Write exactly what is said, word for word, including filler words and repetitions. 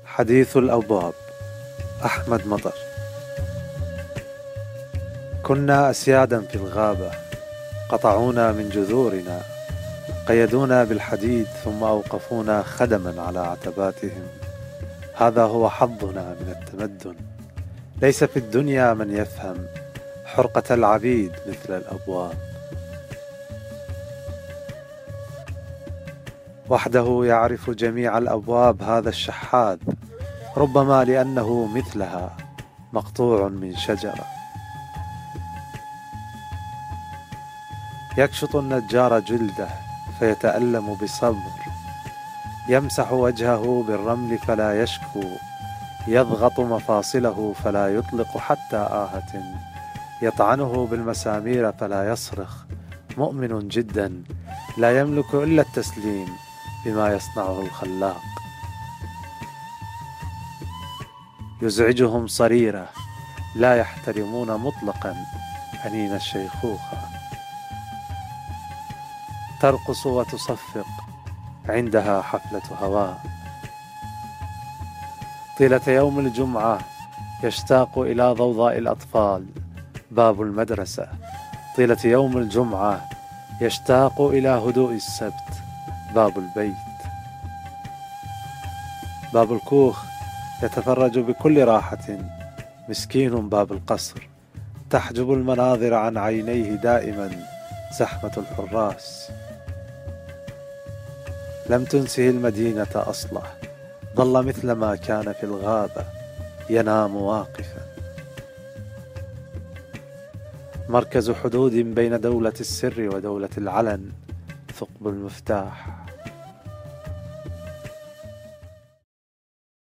حديث الأبواب. أحمد مطر. كنا أسيادا في الغابة، قطعونا من جذورنا، قيدونا بالحديد ثم أوقفونا خدما على عتباتهم. هذا هو حظنا من التمدن. ليس في الدنيا من يفهم حرقة العبيد مثل الأبواب. وحده يعرف جميع الأبواب هذا الشحاذ، ربما لأنه مثلها مقطوع من شجرة. يكشط النجار جلده فيتألم بصبر، يمسح وجهه بالرمل فلا يشكو، يضغط مفاصله فلا يطلق حتى آهة، يطعنه بالمسامير فلا يصرخ، مؤمن جدا لا يملك إلا التسليم بما يصنعه الخلاق. يزعجهم صريره، لا يحترمون مطلقا أنين الشيخوخة. ترقص وتصفق، عندها حفلة هواء. طيلة يوم الجمعة يشتاق إلى ضوضاء الأطفال باب المدرسة. طيلة يوم الجمعة يشتاق إلى هدوء السبت باب البيت. باب الكوخ يتفرج بكل راحة، مسكين باب القصر، تحجب المناظر عن عينيه دائما زحمة الحراس. لم تنسه المدينة أصله، ظل مثل ما كان في الغابة، ينام واقفا. مركز حدود بين دولة السر ودولة العلن، ثقب المفتاح.